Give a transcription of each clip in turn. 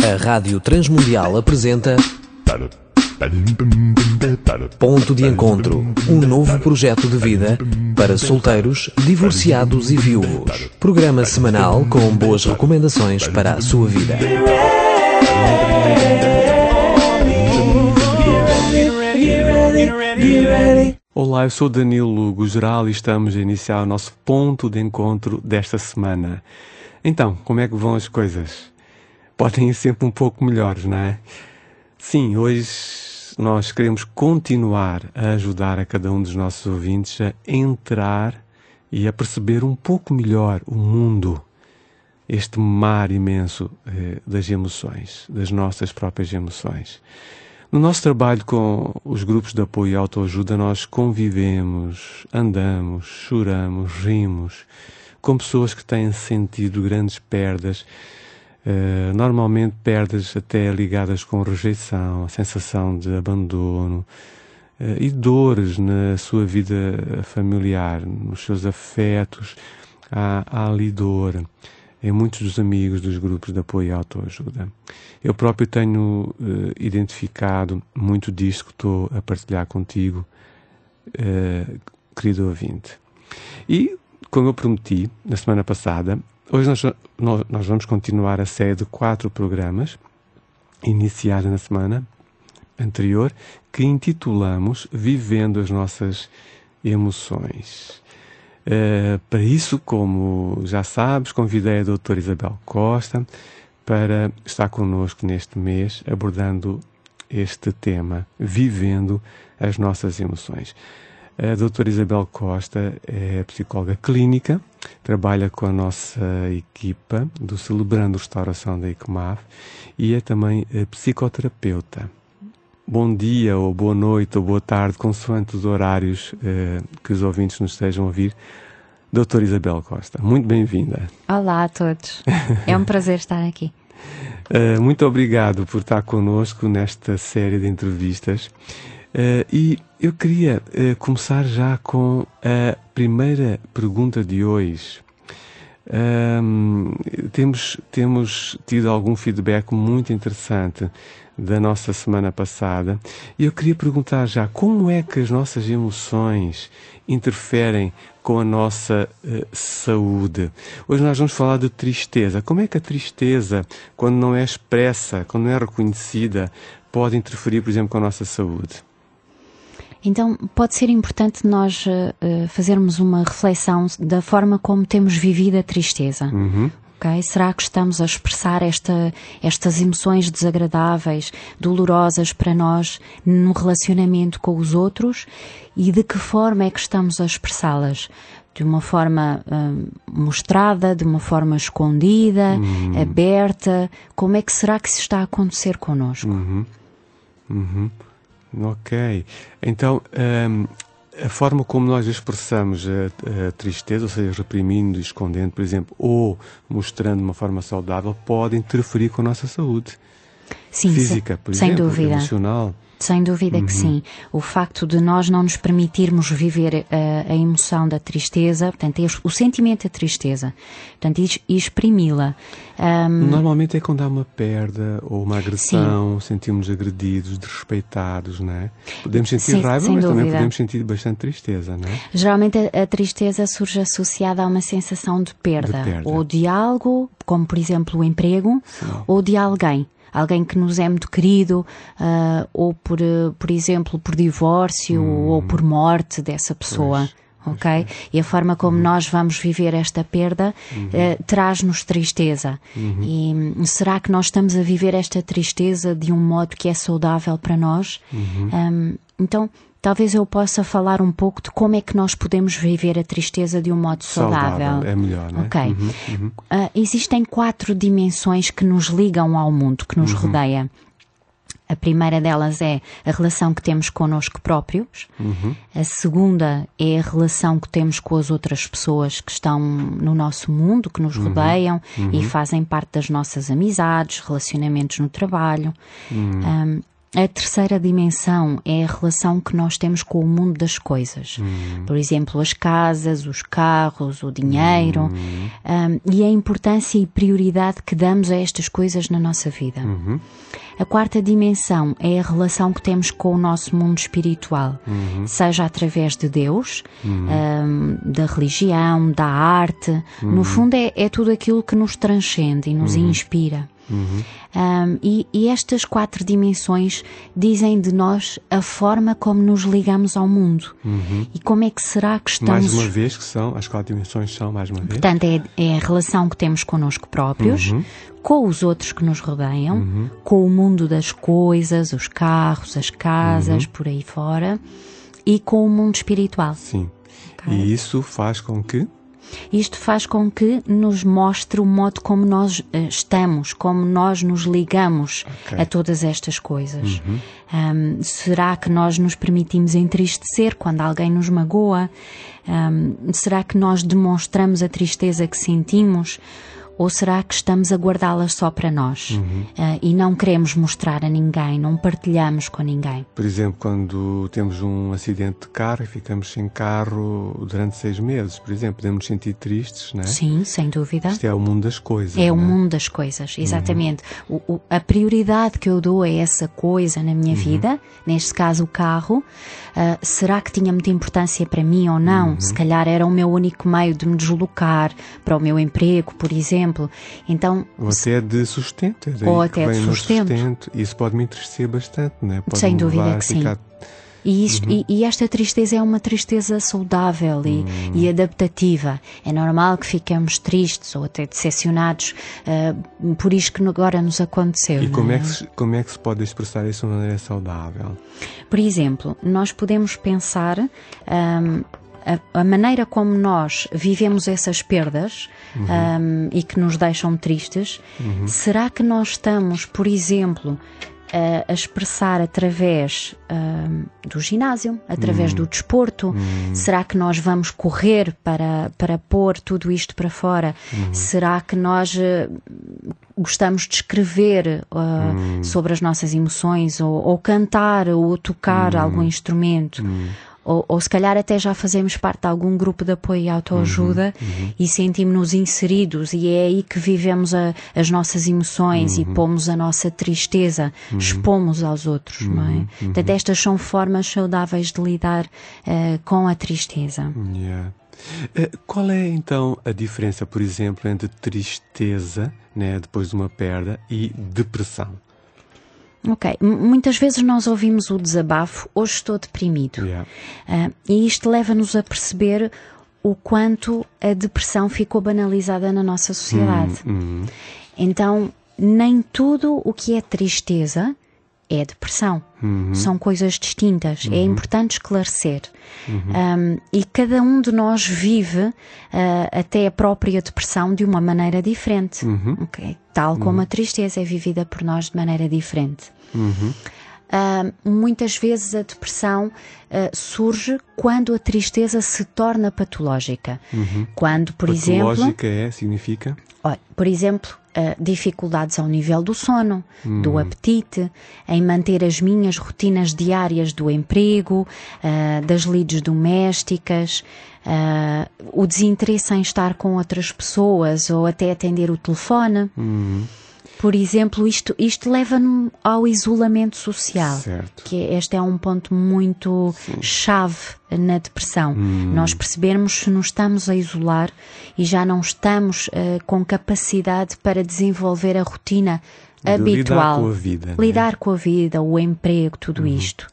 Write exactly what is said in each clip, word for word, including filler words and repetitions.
A Rádio Transmundial apresenta Ponto de Encontro, um novo projeto de vida para solteiros, divorciados e viúvos. Programa semanal com boas recomendações para a sua vida. Olá, eu sou Danilo Lugo Geral e estamos a iniciar o nosso ponto de encontro desta semana. Então, como é que vão as coisas? Podem ir sempre um pouco melhores, não é? Sim, hoje nós queremos continuar a ajudar a cada um dos nossos ouvintes a entrar e a perceber um pouco melhor o mundo, este mar imenso eh, das emoções, das nossas próprias emoções. No nosso trabalho com os grupos de apoio e autoajuda, nós convivemos, andamos, choramos, rimos com pessoas que têm sentido grandes perdas, uh, normalmente perdas até ligadas com rejeição, a sensação de abandono uh, e dores na sua vida familiar, nos seus afetos. Há, há ali dor em muitos dos amigos dos grupos de apoio e autoajuda. Eu próprio tenho uh, identificado muito disto que estou a partilhar contigo, uh, querido ouvinte. E, como eu prometi na semana passada, hoje nós, nós, nós vamos continuar a série de quatro programas, iniciada na semana anterior, que intitulamos Vivendo as Nossas Emoções. Uh, para isso, como já sabes, convidei a doutora Isabel Costa para estar connosco neste mês, abordando este tema, Vivendo as Nossas Emoções. A doutora Isabel Costa é psicóloga clínica, trabalha com a nossa equipa do Celebrando Restauração da I C M A F e é também psicoterapeuta. Bom dia, ou boa noite, ou boa tarde, consoante os horários eh, que os ouvintes nos estejam a ouvir. Doutora Isabel Costa, muito bem-vinda. Olá a todos, é um prazer estar aqui. Uh, muito obrigado por estar connosco nesta série de entrevistas. Uh, e eu queria uh, começar já com a primeira pergunta de hoje. Um, temos, temos tido algum feedback muito interessante da nossa semana passada e eu queria perguntar já como é que as nossas emoções interferem com a nossa uh, saúde. Hoje nós vamos falar de tristeza. Como é que a tristeza, quando não é expressa, quando não é reconhecida, pode interferir, por exemplo, com a nossa saúde? Então, pode ser importante nós uh, fazermos uma reflexão da forma como temos vivido a tristeza. Uhum. Okay? Será que estamos a expressar esta, estas emoções desagradáveis, dolorosas para nós no relacionamento com os outros? E de que forma é que estamos a expressá-las? De uma forma uh, mostrada, de uma forma escondida, uhum. aberta? Como é que será que isso está a acontecer connosco? Uhum. Uhum. Ok. Então, um, a forma como nós expressamos a, a tristeza, ou seja, reprimindo, escondendo, por exemplo, ou mostrando de uma forma saudável, pode interferir com a nossa saúde. Sim, física, por sem exemplo, dúvida. Emocional. Sem dúvida Uhum. que sim. O facto de nós não nos permitirmos viver a, a emoção da tristeza, portanto, o sentimento da tristeza, portanto, e exprimi-la. Um, Normalmente é quando há uma perda ou uma agressão, sim. sentimos agredidos, desrespeitados, não é? Podemos sentir sim, raiva, mas dúvida. também podemos sentir bastante tristeza, não é? Geralmente a, a tristeza surge associada a uma sensação de perda, de perda. ou de algo, como por exemplo o emprego, sim. ou de alguém. Alguém que nos é muito querido, uh, ou por, uh, por exemplo, por divórcio hum. ou por morte dessa pessoa. Pois, ok? Pois, e a forma como uhum. nós vamos viver esta perda uhum. uh, traz-nos tristeza. Uhum. E um, será que nós estamos a viver esta tristeza de um modo que é saudável para nós? Uhum. Um, então, talvez eu possa falar um pouco de como é que nós podemos viver a tristeza de um modo saudável. Saudável, é melhor, não é? Ok. Uhum, uhum. Uh, existem quatro dimensões que nos ligam ao mundo, que nos uhum. rodeia. A primeira delas é a relação que temos connosco próprios. Uhum. A segunda é a relação que temos com as outras pessoas que estão no nosso mundo, que nos uhum. rodeiam uhum. e fazem parte das nossas amizades, relacionamentos no trabalho. Uhum. Um, A terceira dimensão é a relação que nós temos com o mundo das coisas. Uhum. Por exemplo, as casas, os carros, o dinheiro, uhum. um, e a importância e prioridade que damos a estas coisas na nossa vida. Uhum. A quarta dimensão é a relação que temos com o nosso mundo espiritual, uhum. seja através de Deus, uhum. um, da religião, da arte. Uhum. No fundo é, é tudo aquilo que nos transcende e nos uhum. inspira. Uhum. Um, e, e estas quatro dimensões dizem de nós a forma como nos ligamos ao mundo. Uhum. E como é que será que estamos... Mais uma vez, que são, as quatro dimensões são, mais uma vez. Portanto, é, é a relação que temos connosco próprios, uhum. com os outros que nos rodeiam, uhum. com o mundo das coisas, os carros, as casas, uhum. por aí fora, e com o mundo espiritual. Sim. Okay? E isso faz com que... Isto faz com que nos mostre o modo como nós uh, estamos, como nós nos ligamos okay. a todas estas coisas. Uhum. Um, será que nós nos permitimos entristecer quando alguém nos magoa? Um, será que nós demonstramos a tristeza que sentimos? Ou será que estamos a guardá-las só para nós uhum. uh, e não queremos mostrar a ninguém, não partilhamos com ninguém? Por exemplo, quando temos um acidente de carro e ficamos sem carro durante seis meses, por exemplo, podemos nos sentir tristes, não é? Sim, sem dúvida. Isto é o mundo das coisas. É não o é? mundo das coisas, exatamente. Uhum. O, o, a prioridade que eu dou a essa coisa na minha uhum. vida, neste caso o carro, uh, será que tinha muita importância para mim ou não? Uhum. Se calhar era o meu único meio de me deslocar para o meu emprego, por exemplo. Então, ou até de sustento. É ou até de sustento. sustento. Isso pode me entristecer bastante, não é? Pode Sem dúvida que ficar... sim. E, isto, uhum. e, e esta tristeza é uma tristeza saudável e, uhum. e adaptativa. É normal que fiquemos tristes ou até decepcionados uh, por isto que agora nos aconteceu. E como é? é, que se, como é que se pode expressar isso de uma maneira saudável? Por exemplo, nós podemos pensar... Um, A, a maneira como nós vivemos essas perdas uhum. um, e que nos deixam tristes, uhum. será que nós estamos, por exemplo, a, a expressar através um, do ginásio, através uhum. do desporto? Uhum. Será que nós vamos correr para, para pôr tudo isto para fora? Uhum. Será que nós uh, gostamos de escrever uh, uhum. sobre as nossas emoções ou, ou cantar ou tocar uhum. algum instrumento? Uhum. Ou, ou se calhar até já fazemos parte de algum grupo de apoio e autoajuda uhum, uhum. e sentimos-nos inseridos e é aí que vivemos a, as nossas emoções uhum. e pomos a nossa tristeza, uhum. expomos aos outros, uhum, não é? Uhum. Portanto, estas são formas saudáveis de lidar uh, com a tristeza. Yeah. Uh, qual é então a diferença, por exemplo, entre tristeza, né, depois de uma perda, e depressão? Ok, muitas vezes nós ouvimos o desabafo, hoje estou deprimido. Yeah. Uh, e isto leva-nos a perceber o quanto a depressão ficou banalizada na nossa sociedade. Mm, mm. Então, nem tudo o que é tristeza é depressão. Uhum. São coisas distintas. Uhum. É importante esclarecer. Uhum. Um, e cada um de nós vive uh, até a própria depressão de uma maneira diferente. Uhum. Okay? Tal como uhum. a tristeza é vivida por nós de maneira diferente. Uhum. Uh, muitas vezes a depressão uh, surge quando a tristeza se torna patológica. Uhum. Quando, por patológica exemplo... Patológica é, significa? Olha, por exemplo... Uh, dificuldades ao nível do sono, hum. do apetite, em manter as minhas rotinas diárias do emprego, uh, das lides domésticas, uh, o desinteresse em estar com outras pessoas ou até atender o telefone. Hum. Por exemplo, isto, isto leva-nos ao isolamento social, certo. que este é um ponto muito Sim. chave na depressão. Hum. Nós percebermos se nos estamos a isolar e já não estamos uh, com capacidade para desenvolver a rotina de habitual. Lidar com a vida. Lidar né? com a vida, o emprego, tudo uhum. isto.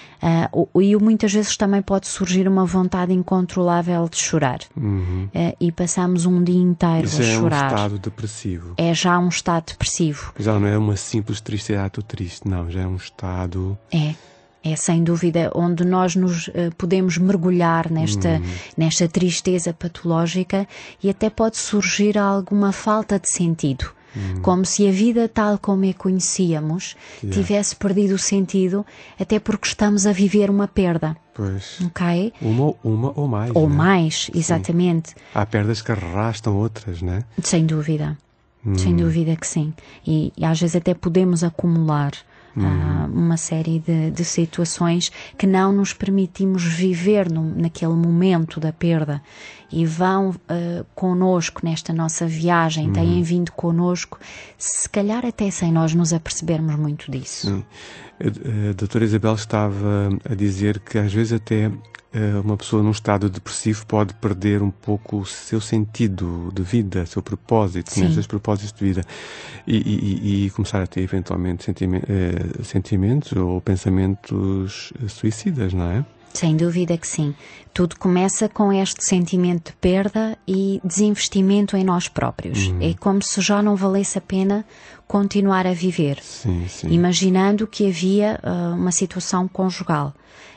Uh, e muitas vezes também pode surgir uma vontade incontrolável de chorar. Uhum. Uh, e passamos um dia inteiro Isso a chorar. É um estado depressivo. É já um estado depressivo. Já não é uma simples tristeza, estou triste, não, já é um estado... É. É sem dúvida onde nós nos uh, podemos mergulhar nesta, uhum. nesta tristeza patológica e até pode surgir alguma falta de sentido. Hum. Como se a vida tal como a conhecíamos yeah. tivesse perdido o sentido, até porque estamos a viver uma perda. Pois. Okay? Uma, uma ou mais. Ou né? mais, exatamente. Sim. Há perdas que arrastam outras, não é? Sem dúvida. Hum. Sem dúvida que sim. E, e às vezes até podemos acumular Uhum. Uh, uma série de, de situações que não nos permitimos viver no, naquele momento da perda e vão uh, connosco nesta nossa viagem, uhum. têm vindo connosco, se calhar até sem nós nos apercebermos muito disso. Sim. A, a doutora Isabel estava a dizer que às vezes até uma pessoa num estado depressivo pode perder um pouco o seu sentido de vida, o seu propósito, né, os seus propósitos de vida e, e, e começar a ter eventualmente sentimentos, eh, sentimentos ou pensamentos suicidas, não é? Sem dúvida que sim. Tudo começa com este sentimento de perda e desinvestimento em nós próprios. Hum. É como se já não valesse a pena continuar a viver. Sim, sim. Imaginando que havia uh, uma situação conjugal.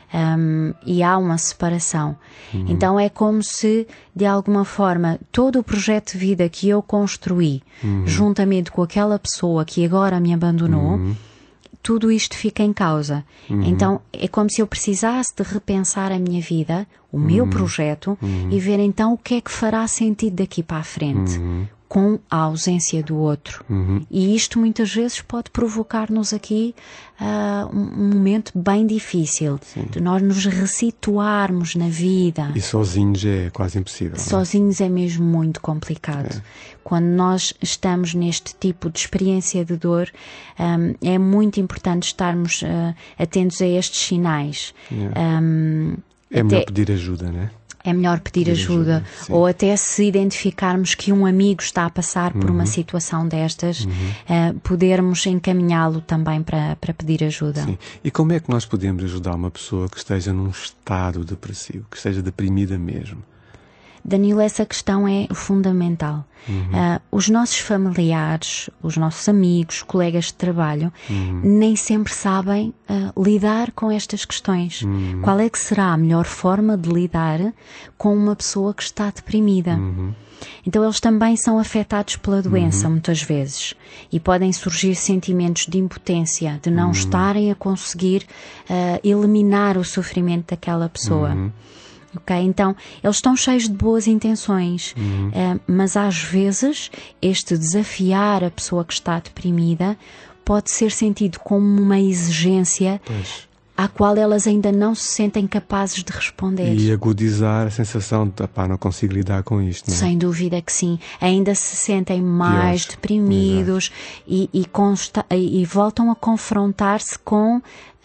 Um, e há uma separação. Uhum. Então é como se, de alguma forma, todo o projeto de vida que eu construí, uhum. juntamente com aquela pessoa que agora me abandonou, uhum. tudo isto fica em causa. Uhum. Então é como se eu precisasse de repensar a minha vida, o uhum. meu projeto, uhum. e ver então o que é que fará sentido daqui para a frente. Uhum. Com a ausência do outro. Uhum. E isto muitas vezes pode provocar-nos aqui uh, um momento bem difícil. Sim. De nós nos ressituarmos na vida. E sozinhos é quase impossível. Sozinhos é mesmo muito complicado. É. Quando nós estamos neste tipo de experiência de dor, um, é muito importante estarmos uh, atentos a estes sinais. É, um, é melhor até... pedir ajuda, não é? É melhor pedir, pedir ajuda, ajuda ou até se identificarmos que um amigo está a passar por uhum. uma situação destas, uhum. uh, podermos encaminhá-lo também para, para pedir ajuda. Sim. E como é que nós podemos ajudar uma pessoa que esteja num estado depressivo, que esteja deprimida mesmo? Danilo, essa questão é fundamental. Uhum. Uh, os nossos familiares, os nossos amigos, colegas de trabalho, uhum. nem sempre sabem uh, lidar com estas questões. Uhum. Qual é que será a melhor forma de lidar com uma pessoa que está deprimida? Uhum. Então eles também são afetados pela doença, uhum. muitas vezes, e podem surgir sentimentos de impotência, de não uhum. estarem a conseguir uh, eliminar o sofrimento daquela pessoa. Uhum. Okay? Então, eles estão cheios de boas intenções, uhum. uh, mas às vezes este desafiar a pessoa que está deprimida pode ser sentido como uma exigência pois. à qual elas ainda não se sentem capazes de responder. E agudizar a sensação de, pá, não consigo lidar com isto. Não é? Sem dúvida que sim. Ainda se sentem mais Deus. deprimidos e, e, consta- e voltam a confrontar-se com uh,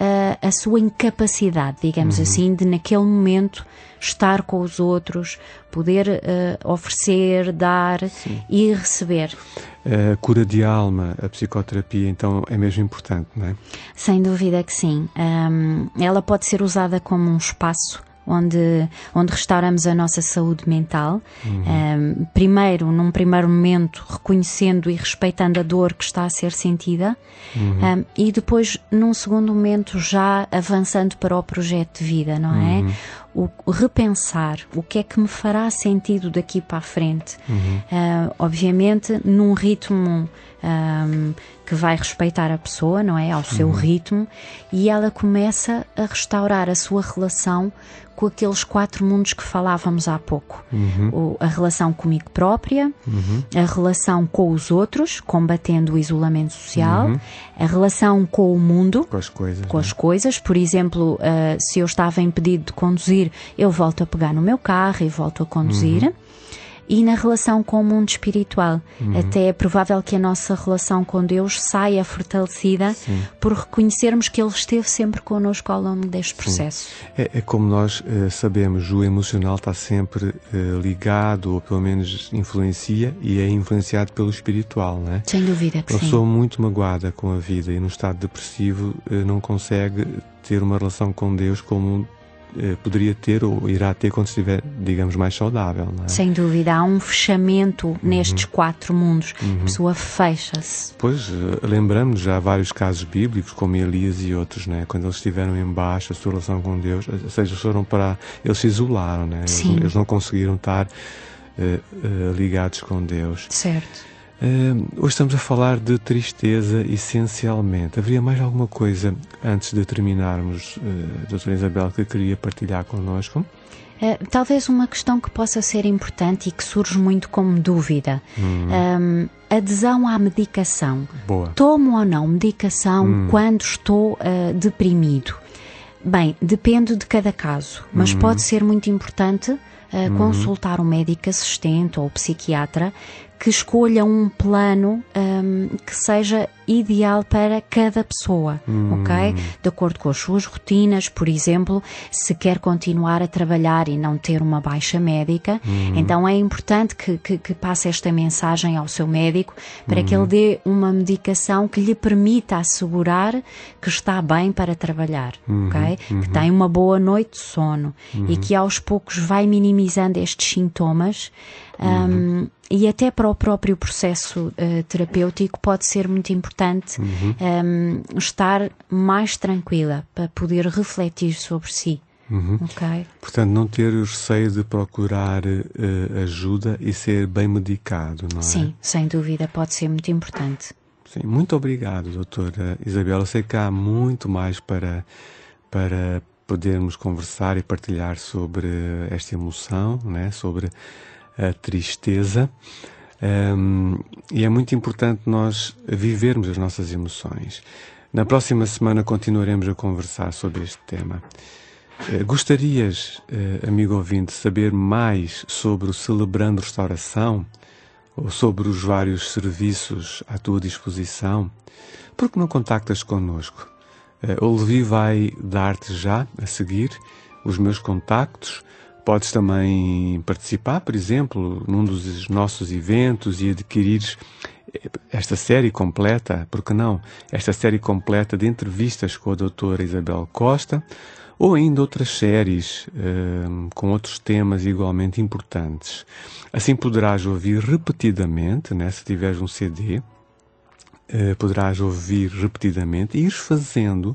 a sua incapacidade, digamos uhum. assim, de naquele momento estar com os outros, poder uh, oferecer, dar sim. e receber. A cura de alma, a psicoterapia, então, é mesmo importante, não é? Sem dúvida que sim. Um, ela pode ser usada como um espaço onde, onde restauramos a nossa saúde mental. Uhum. Um, primeiro, num primeiro momento, reconhecendo e respeitando a dor que está a ser sentida. Uhum. Um, e depois, num segundo momento, já avançando para o projeto de vida, não é? Uhum. O, o repensar o que é que me fará sentido daqui para a frente. Uhum. Uh, obviamente, num ritmo um, que vai respeitar a pessoa, não é? Ao seu uhum. ritmo, e ela começa a restaurar a sua relação com aqueles quatro mundos que falávamos há pouco. Uhum. O, a relação comigo própria, uhum. a relação com os outros, combatendo o isolamento social, uhum. a relação com o mundo, com as coisas. Com as coisas. Por exemplo, uh, se eu estava impedido de conduzir, eu volto a pegar no meu carro e volto a conduzir. Uhum. E na relação com o mundo espiritual. Uhum. Até é provável que a nossa relação com Deus saia fortalecida Sim. por reconhecermos que Ele esteve sempre connosco ao longo deste processo. É, é como nós uh, sabemos, o emocional está sempre uh, ligado, ou pelo menos influencia, e é influenciado pelo espiritual, não é? Sem dúvida que Uma sim. pessoa muito magoada com a vida e num estado depressivo uh, não consegue ter uma relação com Deus como poderia ter ou irá ter quando estiver, digamos, mais saudável, não é? Sem dúvida, há um fechamento uhum. nestes quatro mundos. Uhum. A pessoa fecha-se. Pois, lembramos já vários casos bíblicos, como Elias e outros, né? Quando eles estiveram em baixo, a sua relação com Deus, ou seja, foram para... Eles se isolaram, né? Eles, eles não conseguiram estar uh, uh, ligados com Deus. Certo. Uh, hoje estamos a falar de tristeza, essencialmente. Haveria mais alguma coisa, antes de terminarmos, uh, doutora Isabel, que queria partilhar connosco? Uh, talvez uma questão que possa ser importante e que surge muito como dúvida. Hum. Um, adesão à medicação. Boa. Tomo ou não medicação hum. quando estou uh, deprimido? Bem, depende de cada caso, mas hum. pode ser muito importante uh, hum. consultar um médico assistente ou psiquiatra que escolha um plano um, que seja ideal para cada pessoa, hum. ok? De acordo com as suas rotinas, por exemplo, se quer continuar a trabalhar e não ter uma baixa médica, hum. então é importante que, que, que passe esta mensagem ao seu médico para hum. que ele dê uma medicação que lhe permita assegurar que está bem para trabalhar, hum. ok? Hum. Que tem uma boa noite de sono hum. e que aos poucos vai minimizando estes sintomas. Um, uhum. E até para o próprio processo uh, terapêutico pode ser muito importante uhum. um, estar mais tranquila para poder refletir sobre si. Uhum. Okay? Portanto, não ter o receio de procurar uh, ajuda e ser bem medicado, não é? Sim, sem dúvida, pode ser muito importante. Sim, muito obrigado, doutora Isabel. Eu sei que há muito mais para, para podermos conversar e partilhar sobre esta emoção, né? Sobre a tristeza, um, e é muito importante nós vivermos as nossas emoções. Na próxima semana continuaremos a conversar sobre este tema. Uh, gostarias, uh, amigo ouvinte, de saber mais sobre o Celebrando Restauração ou sobre os vários serviços à tua disposição? Por que não contactas connosco? Uh, o Levi vai dar-te já a seguir os meus contactos. Podes também participar, por exemplo, num dos nossos eventos e adquirir esta série completa, por que não? Esta série completa de entrevistas com a doutora Isabel Costa, ou ainda outras séries uh, com outros temas igualmente importantes. Assim poderás ouvir repetidamente, né, se tiveres um C D, uh, poderás ouvir repetidamente e ir fazendo,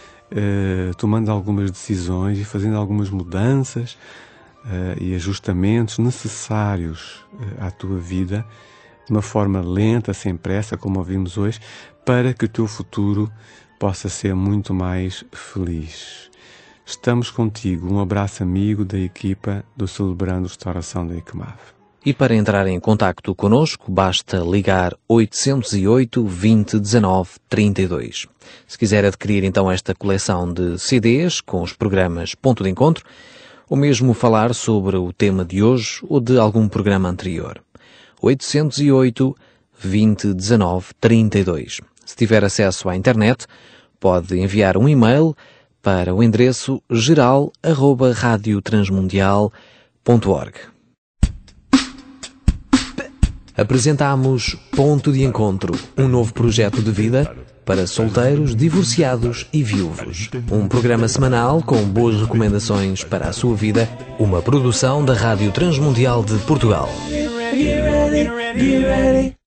uh, tomando algumas decisões e fazendo algumas mudanças, Uh, e ajustamentos necessários uh, à tua vida, de uma forma lenta, sem pressa, como ouvimos hoje, para que o teu futuro possa ser muito mais feliz. Estamos contigo. Um abraço amigo da equipa do Celebrando Restauração da ICMAV. E para entrar em contacto connosco, basta ligar oito zero oito, vinte, dezenove, trinta e dois. Se quiser adquirir então esta coleção de C Ds com os programas Ponto de Encontro, ou mesmo falar sobre o tema de hoje ou de algum programa anterior. oito zero oito, vinte, dezenove, trinta e dois. Se tiver acesso à internet, pode enviar um e-mail para o endereço geral arroba radiotransmundial ponto org. Apresentamos Ponto de Encontro, um novo projeto de vida para solteiros, divorciados e viúvos. Um programa semanal com boas recomendações para a sua vida, uma produção da Rádio Transmundial de Portugal.